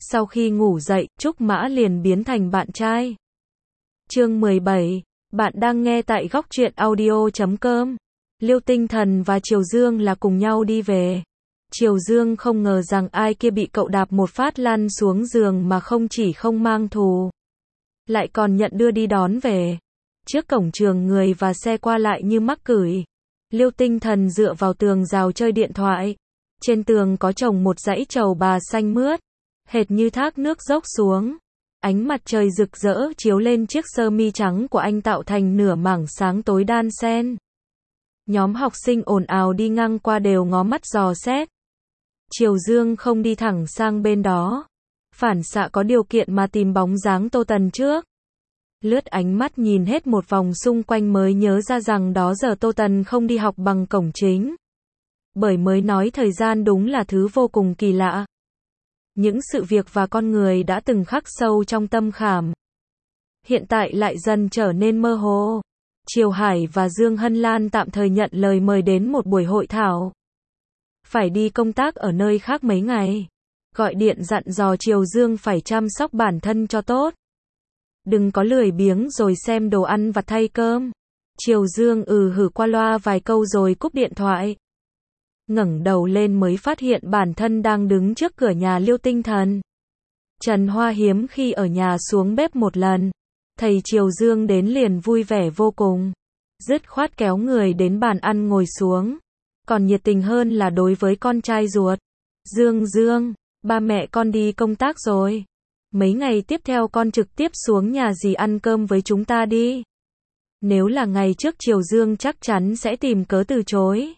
Sau khi ngủ dậy, Trúc Mã liền biến thành bạn trai. Chương 17. Bạn đang nghe tại góc truyện audio.com. Liêu Tinh Thần và Triều Dương là cùng nhau đi về. Triều Dương không ngờ rằng ai kia bị cậu đạp một phát lăn xuống giường mà không chỉ không mang thù, lại còn nhận đưa đi đón về. Trước cổng trường người và xe qua lại như mắc cửi. Liêu Tinh Thần dựa vào tường rào chơi điện thoại. Trên tường có trồng một dãy trầu bà xanh mướt, hệt như thác nước dốc xuống. Ánh mặt trời rực rỡ chiếu lên chiếc sơ mi trắng của anh tạo thành nửa mảng sáng tối đan xen. Nhóm học sinh ồn ào đi ngang qua đều ngó mắt dò xét. Triều Dương không đi thẳng sang bên đó, phản xạ có điều kiện mà tìm bóng dáng Tô Tần trước. Lướt ánh mắt nhìn hết một vòng xung quanh mới nhớ ra rằng đó giờ Tô Tần không đi học bằng cổng chính. Bởi mới nói thời gian đúng là thứ vô cùng kỳ lạ. Những sự việc và con người đã từng khắc sâu trong tâm khảm, hiện tại lại dần trở nên mơ hồ. Triều Hải và Dương Hân Lan tạm thời nhận lời mời đến một buổi hội thảo. Phải đi công tác ở nơi khác mấy ngày. Gọi điện dặn dò Triều Dương phải chăm sóc bản thân cho tốt. Đừng có lười biếng rồi xem đồ ăn vặt thay cơm. Triều Dương hử qua loa vài câu rồi cúp điện thoại. Ngẩng đầu lên mới phát hiện bản thân đang đứng trước cửa nhà Liêu Tinh Thần. Trần Hoa hiếm khi ở nhà xuống bếp một lần. Thầy Triều Dương đến liền vui vẻ vô cùng. Dứt khoát kéo người đến bàn ăn ngồi xuống. Còn nhiệt tình hơn là đối với con trai ruột. Dương, ba mẹ con đi công tác rồi. Mấy ngày tiếp theo con trực tiếp xuống nhà dì ăn cơm với chúng ta đi. Nếu là ngày trước Triều Dương chắc chắn sẽ tìm cớ từ chối.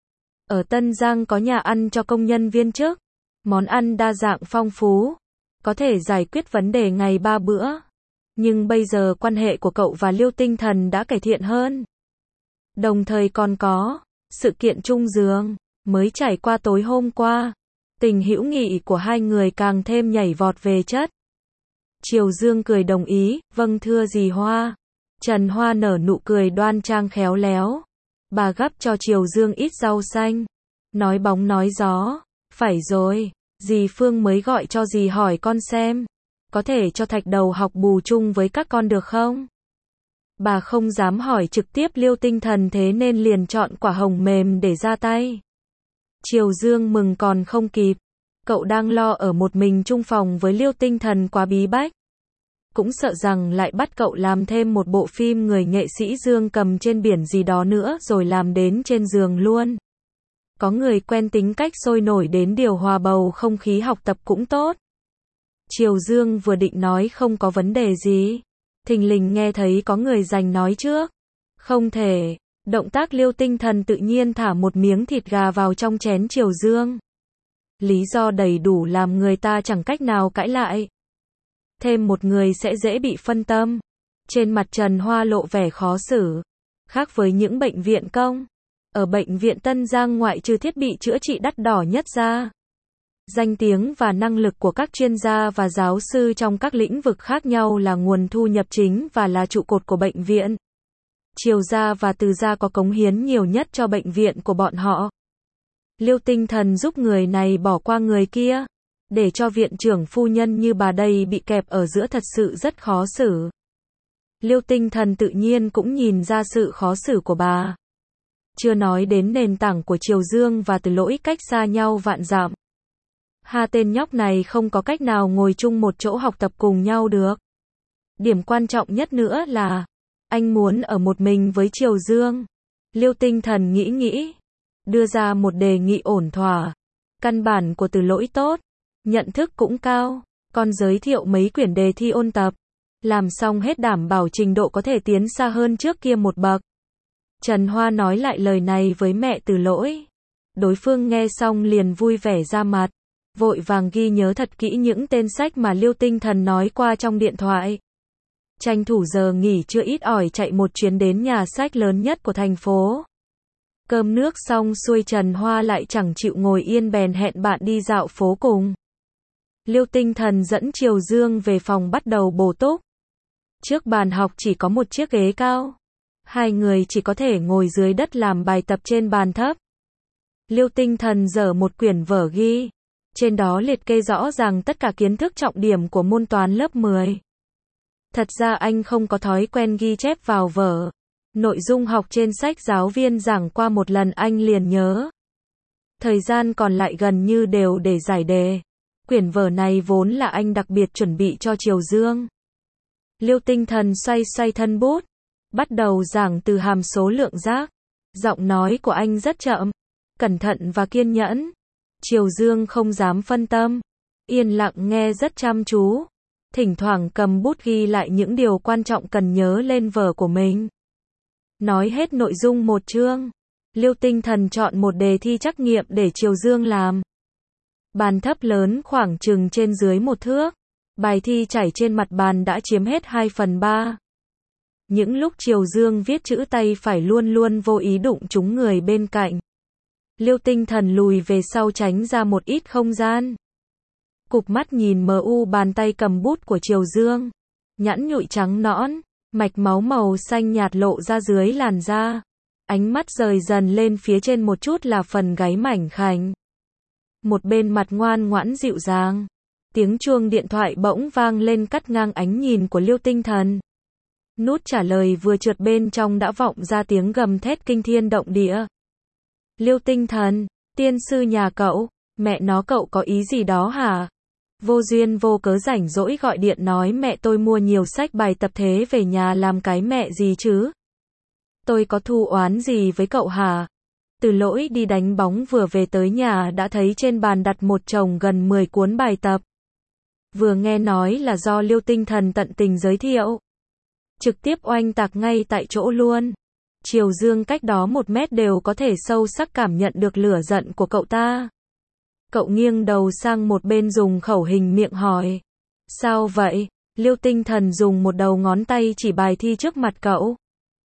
Ở Tân Giang có nhà ăn cho công nhân viên chức. Món ăn đa dạng phong phú, có thể giải quyết vấn đề ngày 3 bữa. Nhưng bây giờ quan hệ của cậu và Liêu Tinh Thần đã cải thiện hơn. Đồng thời còn có sự kiện chung giường mới trải qua tối hôm qua. Tình hữu nghị của hai người càng thêm nhảy vọt về chất. Triều Dương cười đồng ý, vâng thưa dì Hoa. Trần Hoa nở nụ cười đoan trang khéo léo. Bà gắp cho Triều Dương ít rau xanh. Nói bóng nói gió. Phải rồi, dì Phương mới gọi cho dì hỏi con xem. Có thể cho Thạch Đầu học bù chung với các con được không? Bà không dám hỏi trực tiếp Liêu Tinh Thần thế nên liền chọn quả hồng mềm để ra tay. Triều Dương mừng còn không kịp. Cậu đang lo ở một mình chung phòng với Liêu Tinh Thần quá bí bách. Cũng sợ rằng lại bắt cậu làm thêm một bộ phim người nghệ sĩ Dương Cầm trên biển gì đó nữa rồi làm đến trên giường luôn. Có người quen tính cách sôi nổi đến điều hòa bầu không khí học tập cũng tốt. Triều Dương vừa định nói không có vấn đề gì. Thình lình nghe thấy có người giành nói trước. Không thể. Động tác Liêu Tinh Thần tự nhiên thả một miếng thịt gà vào trong chén Triều Dương. Lý do đầy đủ làm người ta chẳng cách nào cãi lại. Thêm một người sẽ dễ bị phân tâm. Trên mặt Trần Hoa lộ vẻ khó xử. Khác với những bệnh viện công, ở bệnh viện Tân Giang ngoại trừ thiết bị chữa trị đắt đỏ nhất ra, danh tiếng và năng lực của các chuyên gia và giáo sư trong các lĩnh vực khác nhau là nguồn thu nhập chính và là trụ cột của bệnh viện. Triều gia và Từ gia có cống hiến nhiều nhất cho bệnh viện của bọn họ. Liêu Tinh Thần giúp người này bỏ qua người kia, để cho viện trưởng phu nhân như bà đây bị kẹp ở giữa thật sự rất khó xử. Liêu Tinh Thần tự nhiên cũng nhìn ra sự khó xử của bà. Chưa nói đến nền tảng của Triều Dương và Từ Lỗi cách xa nhau vạn dặm. Hai tên nhóc này không có cách nào ngồi chung một chỗ học tập cùng nhau được. Điểm quan trọng nhất nữa là anh muốn ở một mình với Triều Dương. Liêu Tinh Thần nghĩ, đưa ra một đề nghị ổn thỏa. Căn bản của Từ Lỗi tốt, nhận thức cũng cao, con giới thiệu mấy quyển đề thi ôn tập. Làm xong hết đảm bảo trình độ có thể tiến xa hơn trước kia một bậc. Trần Hoa nói lại lời này với mẹ Từ Lỗi. Đối phương nghe xong liền vui vẻ ra mặt. Vội vàng ghi nhớ thật kỹ những tên sách mà Liêu Tinh Thần nói qua trong điện thoại. Tranh thủ giờ nghỉ trưa ít ỏi chạy một chuyến đến nhà sách lớn nhất của thành phố. Cơm nước xong xuôi Trần Hoa lại chẳng chịu ngồi yên bèn hẹn bạn đi dạo phố cùng. Liêu Tinh Thần dẫn Triều Dương về phòng bắt đầu bổ túc. Trước bàn học chỉ có một chiếc ghế cao. Hai người chỉ có thể ngồi dưới đất làm bài tập trên bàn thấp. Liêu Tinh Thần dở một quyển vở ghi Trên đó liệt kê rõ ràng tất cả kiến thức trọng điểm của môn toán lớp 10. Thật ra anh không có thói quen ghi chép vào vở. Nội dung học trên sách giáo viên giảng qua một lần anh liền nhớ. Thời gian còn lại gần như đều để giải đề. Quyển vở này vốn là anh đặc biệt chuẩn bị cho Triều Dương. Liêu Tinh Thần xoay xoay thân bút, bắt đầu giảng từ hàm số lượng giác. Giọng nói của anh rất chậm, cẩn thận và kiên nhẫn. Triều Dương không dám phân tâm, yên lặng nghe rất chăm chú, thỉnh thoảng cầm bút ghi lại những điều quan trọng cần nhớ lên vở của mình. Nói hết nội dung một chương, Liêu Tinh Thần chọn một đề thi trắc nghiệm để Triều Dương làm. Bàn thấp lớn khoảng chừng trên dưới 1 thước. Bài thi chảy trên mặt bàn đã chiếm hết 2/3. Những lúc Triều Dương viết chữ tay phải luôn luôn vô ý đụng trúng người bên cạnh. Liêu Tinh Thần lùi về sau tránh ra một ít không gian. Cụp mắt nhìn mờ u bàn tay cầm bút của Triều Dương. Nhẵn nhụi trắng nõn, mạch máu màu xanh nhạt lộ ra dưới làn da. Ánh mắt rời dần lên phía trên một chút là phần gáy mảnh khảnh. Một bên mặt ngoan ngoãn dịu dàng. Tiếng chuông điện thoại bỗng vang lên cắt ngang ánh nhìn của Liêu Tinh Thần. Nút trả lời vừa trượt bên trong đã vọng ra tiếng gầm thét kinh thiên động địa. Liêu Tinh Thần, tiên sư nhà cậu, mẹ nó cậu có ý gì đó hả? Vô duyên vô cớ rảnh rỗi gọi điện nói mẹ tôi mua nhiều sách bài tập thế về nhà làm cái mẹ gì chứ? Tôi có thù oán gì với cậu hả? Từ Lỗi đi đánh bóng vừa về tới nhà đã thấy trên bàn đặt một chồng gần 10 cuốn bài tập. Vừa nghe nói là do Liêu Tinh Thần tận tình giới thiệu. Trực tiếp oanh tạc ngay tại chỗ luôn. Triều Dương cách đó 1 mét đều có thể sâu sắc cảm nhận được lửa giận của cậu ta. Cậu nghiêng đầu sang một bên dùng khẩu hình miệng hỏi. Sao vậy? Liêu Tinh Thần dùng một đầu ngón tay chỉ bài thi trước mặt cậu.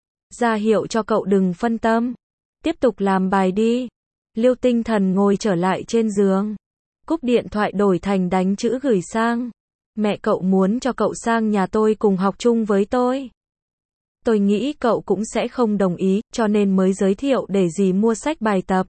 Ra hiệu cho cậu đừng phân tâm. Tiếp tục làm bài đi. Liêu Tinh Thần ngồi trở lại trên giường. Cúp điện thoại đổi thành đánh chữ gửi sang. Mẹ cậu muốn cho cậu sang nhà tôi cùng học chung với tôi. Tôi nghĩ cậu cũng sẽ không đồng ý, cho nên mới giới thiệu để dì mua sách bài tập.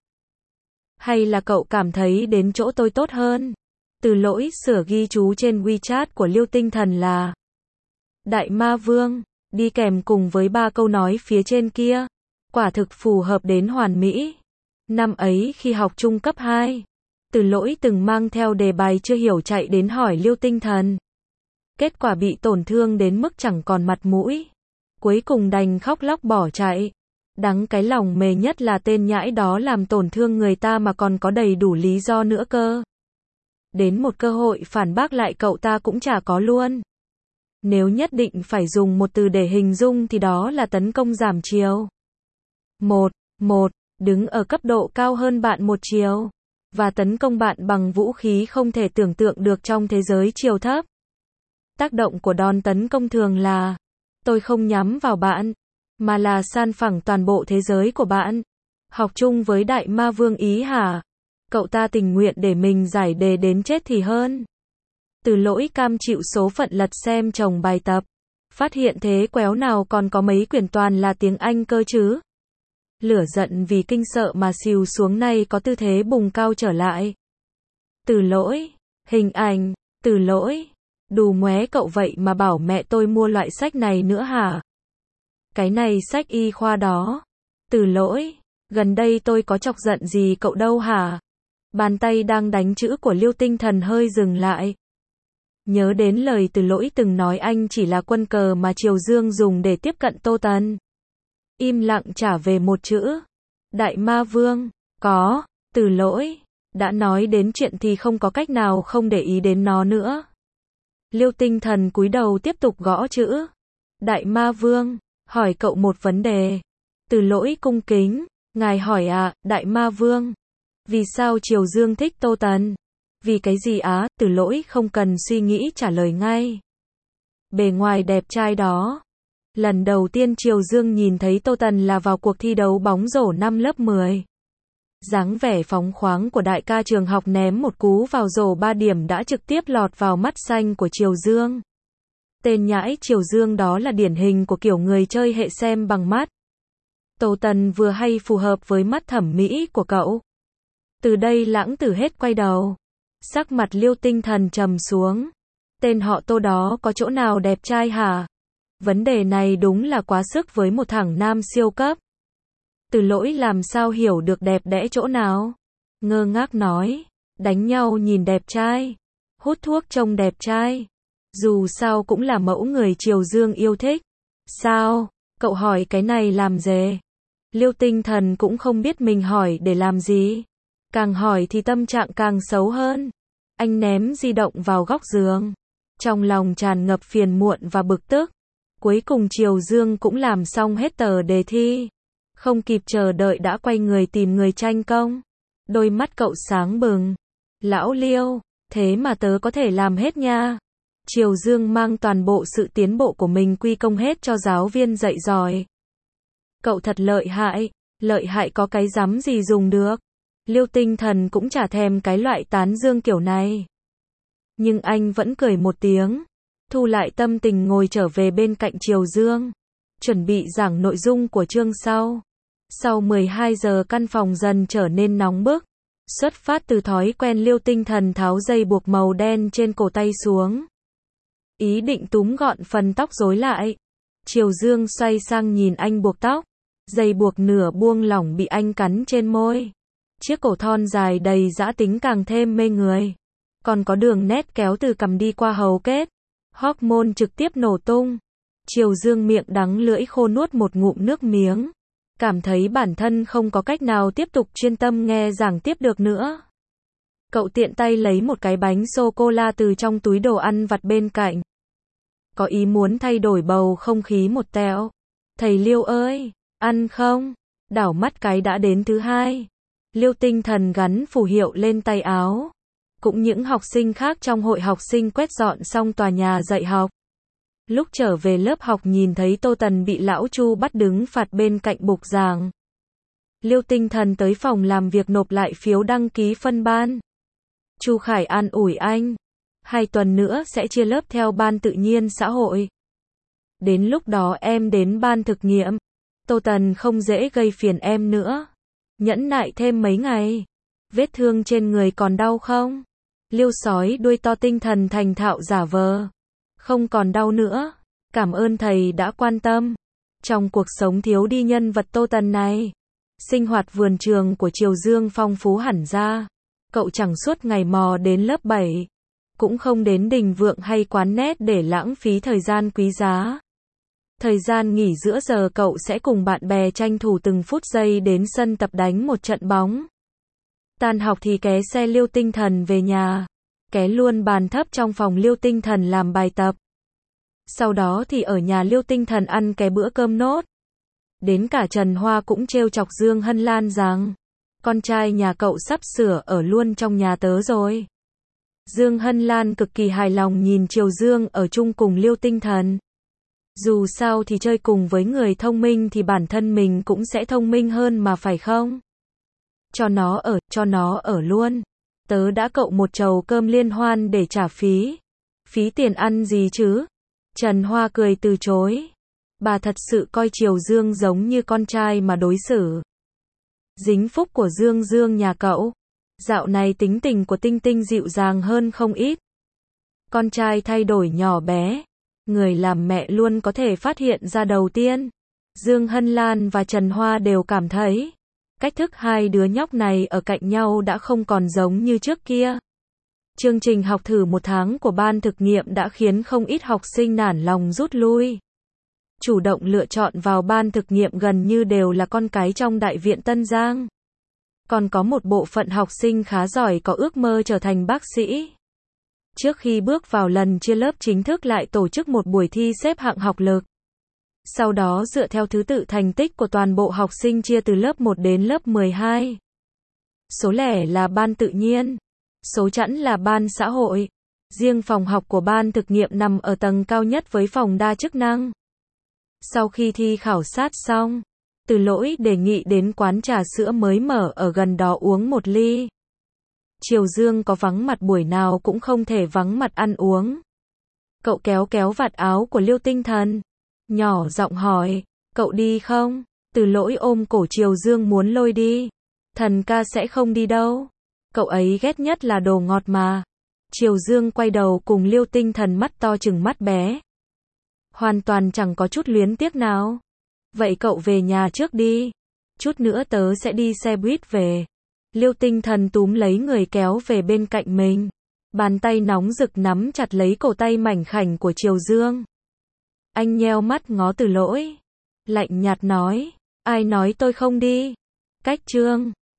Hay là cậu cảm thấy đến chỗ tôi tốt hơn? Từ Lỗi sửa ghi chú trên WeChat của Liêu Tinh Thần là Đại Ma Vương, đi kèm cùng với 3 câu nói phía trên kia. Quả thực phù hợp đến hoàn mỹ. Năm ấy khi học trung cấp 2, Từ Lỗi từng mang theo đề bài chưa hiểu chạy đến hỏi Liêu Tinh Thần. Kết quả bị tổn thương đến mức chẳng còn mặt mũi. Cuối cùng đành khóc lóc bỏ chạy. Đắng cái lòng mề nhất là tên nhãi đó làm tổn thương người ta mà còn có đầy đủ lý do nữa cơ. Đến một cơ hội phản bác lại cậu ta cũng chả có luôn. Nếu nhất định phải dùng một từ để hình dung thì đó là tấn công giảm chiều. Một, đứng ở cấp độ cao hơn bạn 1 chiều. Và tấn công bạn bằng vũ khí không thể tưởng tượng được trong thế giới chiều thấp. Tác động của đòn tấn công thường là tôi không nhắm vào bạn, mà là san phẳng toàn bộ thế giới của bạn. Học chung với Đại Ma Vương ý hả? Cậu ta tình nguyện để mình giải đề đến chết thì hơn. Từ Lỗi cam chịu số phận lật xem chồng bài tập. Phát hiện thế quéo nào còn có mấy quyển toàn là tiếng Anh cơ chứ. Lửa giận vì kinh sợ mà xìu xuống nay có tư thế bùng cao trở lại. Từ Lỗi, hình ảnh, Từ Lỗi, đù móe cậu vậy mà bảo mẹ tôi mua loại sách này nữa hả? Cái này sách y khoa đó. Từ Lỗi, gần đây tôi có chọc giận gì cậu đâu hả? Bàn tay đang đánh chữ của Liêu Tinh Thần hơi dừng lại. Nhớ đến lời Từ Lỗi từng nói anh chỉ là quân cờ mà Triều Dương dùng để tiếp cận Tô Tần. Im lặng trả về một chữ. Đại Ma Vương, có, Từ Lỗi, đã nói đến chuyện thì không có cách nào không để ý đến nó nữa. Liêu Tinh Thần cúi đầu tiếp tục gõ chữ. Đại Ma Vương, hỏi cậu một vấn đề. Từ Lỗi cung kính, ngài hỏi ạ, Đại Ma Vương. Vì sao Triều Dương thích Tô Tần? Vì cái gì á? Từ Lỗi không cần suy nghĩ trả lời ngay. Bề ngoài đẹp trai đó. Lần đầu tiên Triều Dương nhìn thấy Tô Tần là vào cuộc thi đấu bóng rổ năm lớp 10. Dáng vẻ phóng khoáng của đại ca trường học ném một cú vào rổ 3 điểm đã trực tiếp lọt vào mắt xanh của Triều Dương. Tên nhãi Triều Dương đó là điển hình của kiểu người chơi hệ xem bằng mắt. Tô Tần vừa hay phù hợp với mắt thẩm mỹ của cậu. Từ đây Lãng Tử hết quay đầu. Sắc mặt Liêu Tinh Thần trầm xuống. Tên họ Tô đó có chỗ nào đẹp trai hả? Vấn đề này đúng là quá sức với một thằng nam siêu cấp. Từ Lỗi làm sao hiểu được đẹp đẽ chỗ nào? Ngơ ngác nói, đánh nhau nhìn đẹp trai, hút thuốc trông đẹp trai. Dù sao cũng là mẫu người Triều Dương yêu thích. Sao? Cậu hỏi cái này làm gì? Liêu Tinh Thần cũng không biết mình hỏi để làm gì. Càng hỏi thì tâm trạng càng xấu hơn. Anh ném di động vào góc giường. Trong lòng tràn ngập phiền muộn và bực tức. Cuối cùng Triều Dương cũng làm xong hết tờ đề thi. Không kịp chờ đợi đã quay người tìm người tranh công. Đôi mắt cậu sáng bừng. Lão Liêu, thế mà tớ có thể làm hết nha. Triều Dương mang toàn bộ sự tiến bộ của mình quy công hết cho giáo viên dạy giỏi. Cậu thật lợi hại có cái dám gì dùng được. Liêu Tinh Thần cũng chả thèm cái loại tán dương kiểu này. Nhưng anh vẫn cười một tiếng, thu lại tâm tình ngồi trở về bên cạnh Triều Dương, chuẩn bị giảng nội dung của chương sau. Sau 12 giờ căn phòng dần trở nên nóng bức, xuất phát từ thói quen Liêu Tinh Thần tháo dây buộc màu đen trên cổ tay xuống. Ý định túm gọn phần tóc rối lại. Triều Dương xoay sang nhìn anh buộc tóc, dây buộc nửa buông lỏng bị anh cắn trên môi. Chiếc cổ thon dài đầy dã tính càng thêm mê người. Còn có đường nét kéo từ cằm đi qua hầu kết. Hormone trực tiếp nổ tung. Triều Dương miệng đắng lưỡi khô nuốt một ngụm nước miếng. Cảm thấy bản thân không có cách nào tiếp tục chuyên tâm nghe giảng tiếp được nữa. Cậu tiện tay lấy một cái bánh sô-cô-la từ trong túi đồ ăn vặt bên cạnh. Có ý muốn thay đổi bầu không khí một tẹo. Thầy Liêu ơi, ăn không? Đảo mắt cái đã đến thứ hai. Liêu Tinh Thần gắn phù hiệu lên tay áo. Cũng những học sinh khác trong hội học sinh quét dọn xong tòa nhà dạy học. Lúc trở về lớp học nhìn thấy Tô Tần bị lão Chu bắt đứng phạt bên cạnh bục giảng. Liêu Tinh Thần tới phòng làm việc nộp lại phiếu đăng ký phân ban. Chu Khải an ủi anh. 2 tuần nữa sẽ chia lớp theo ban tự nhiên xã hội. Đến lúc đó em đến ban thực nghiệm. Tô Tần không dễ gây phiền em nữa. Nhẫn nại thêm mấy ngày. Vết thương trên người còn đau không? Liêu sói đuôi to tinh thần thành thạo giả vờ. Không còn đau nữa. Cảm ơn thầy đã quan tâm. Trong cuộc sống thiếu đi nhân vật Tô Tần này, sinh hoạt vườn trường của Triều Dương phong phú hẳn ra. Cậu chẳng suốt ngày mò đến lớp 7. Cũng không đến đình vượng hay quán nét để lãng phí thời gian quý giá. Thời gian nghỉ giữa giờ cậu sẽ cùng bạn bè tranh thủ từng phút giây đến sân tập đánh một trận bóng. Tan học thì ké xe Liêu Tinh Thần về nhà. Ké luôn bàn thấp trong phòng Liêu Tinh Thần làm bài tập. Sau đó thì ở nhà Liêu Tinh Thần ăn cái bữa cơm nốt. Đến cả Trần Hoa cũng trêu chọc Dương Hân Lan rằng con trai nhà cậu sắp sửa ở luôn trong nhà tớ rồi. Dương Hân Lan cực kỳ hài lòng nhìn Triều Dương ở chung cùng Liêu Tinh Thần. Dù sao thì chơi cùng với người thông minh thì bản thân mình cũng sẽ thông minh hơn mà phải không? Cho nó ở luôn. Tớ đã cậu một chầu cơm liên hoan để trả phí. Phí tiền ăn gì chứ? Trần Hoa cười từ chối. Bà thật sự coi Triều Dương giống như con trai mà đối xử. Dính phúc của Dương Dương nhà cậu. Dạo này tính tình của Tinh Tinh dịu dàng hơn không ít. Con trai thay đổi nhỏ bé. Người làm mẹ luôn có thể phát hiện ra đầu tiên. Dương Hân Lan và Trần Hoa đều cảm thấy cách thức hai đứa nhóc này ở cạnh nhau đã không còn giống như trước kia. Chương trình học thử 1 tháng của ban thực nghiệm đã khiến không ít học sinh nản lòng rút lui. Chủ động lựa chọn vào ban thực nghiệm gần như đều là con cái trong Đại viện Tân Giang. Còn có một bộ phận học sinh khá giỏi có ước mơ trở thành bác sĩ. Trước khi bước vào lần chia lớp chính thức lại tổ chức một buổi thi xếp hạng học lực. Sau đó dựa theo thứ tự thành tích của toàn bộ học sinh chia từ lớp 1 đến lớp 12. Số lẻ là ban tự nhiên, số chẵn là ban xã hội. Riêng phòng học của ban thực nghiệm nằm ở tầng cao nhất với phòng đa chức năng. Sau khi thi khảo sát xong, Từ Lỗi đề nghị đến quán trà sữa mới mở ở gần đó uống một ly. Triều Dương có vắng mặt buổi nào cũng không thể vắng mặt ăn uống. Cậu kéo vạt áo của Liêu Tinh Thần, nhỏ giọng hỏi, cậu đi không? Từ Lỗi ôm cổ Triều Dương muốn lôi đi. Thần ca sẽ không đi đâu. Cậu ấy ghét nhất là đồ ngọt mà. Triều Dương quay đầu cùng Liêu Tinh Thần mắt to trừng mắt bé. Hoàn toàn chẳng có chút luyến tiếc nào. Vậy cậu về nhà trước đi. Chút nữa tớ sẽ đi xe buýt về. Liêu Tinh Thần túm lấy người kéo về bên cạnh mình. Bàn tay nóng rực nắm chặt lấy cổ tay mảnh khảnh của Triều Dương. Anh nheo mắt ngó Từ Lỗi. Lạnh nhạt nói. Ai nói tôi không đi? Cách Trương.